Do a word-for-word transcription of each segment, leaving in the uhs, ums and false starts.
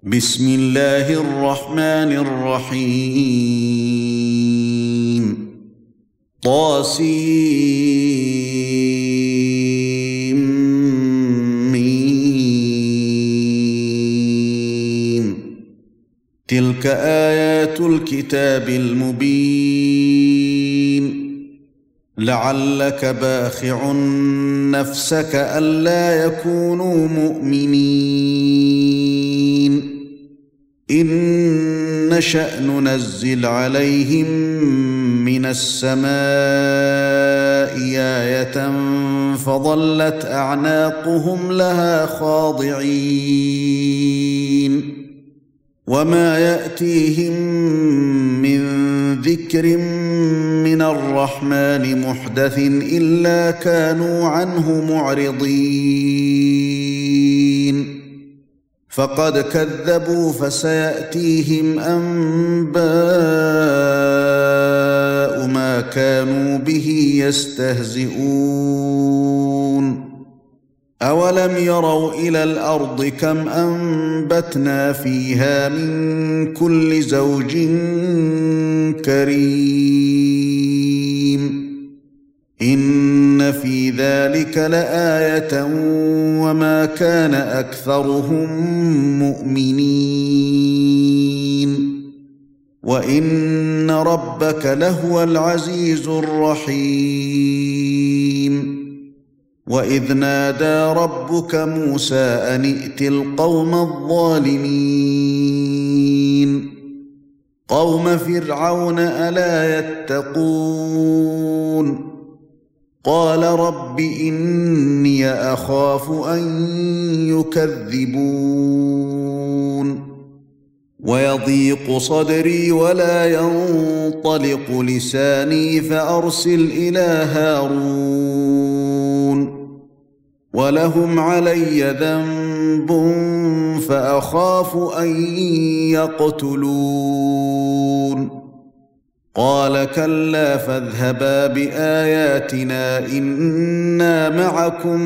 بسم الله الرحمن الرحيم طاسيم ميم تلك آيات الكتاب المبين لعلك باخع نفسك ألا يكونوا مؤمنين إن نشأ ننزل عليهم من السماء آية فظلت أعناقهم لها خاضعين وما يأتيهم من ذكر من الرحمن محدث إلا كانوا عنه معرضين فقد كذبوا فسيأتيهم أنباء ما كانوا به يستهزئون أولم يروا إلى الأرض كم أنبتنا فيها من كل زوج كريم إن في ذلك لآية وما كان أكثرهم مؤمنين وإن ربك لهو العزيز الرحيم وإذ نادى ربك موسى أن ائت القوم الظالمين قوم فرعون ألا يتقون قال رب إني أخاف أن يكذبون ويضيق صدري ولا ينطلق لساني فأرسل إلى هارون ولهم علي ذنب فأخاف أن يقتلون قال كلا فاذهبا بآياتنا إنا معكم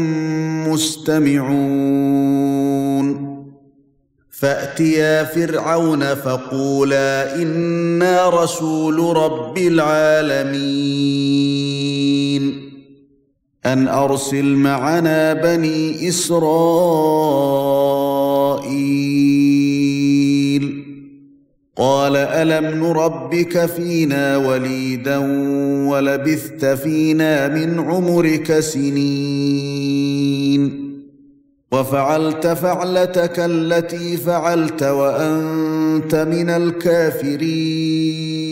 مستمعون فأتيا فرعون فقولا إنا رسول رب العالمين أن أرسل معنا بني إسرائيل قال ألم نربك فينا وليدا ولبثت فينا من عمرك سنين وفعلت فعلتك التي فعلت وأنت من الكافرين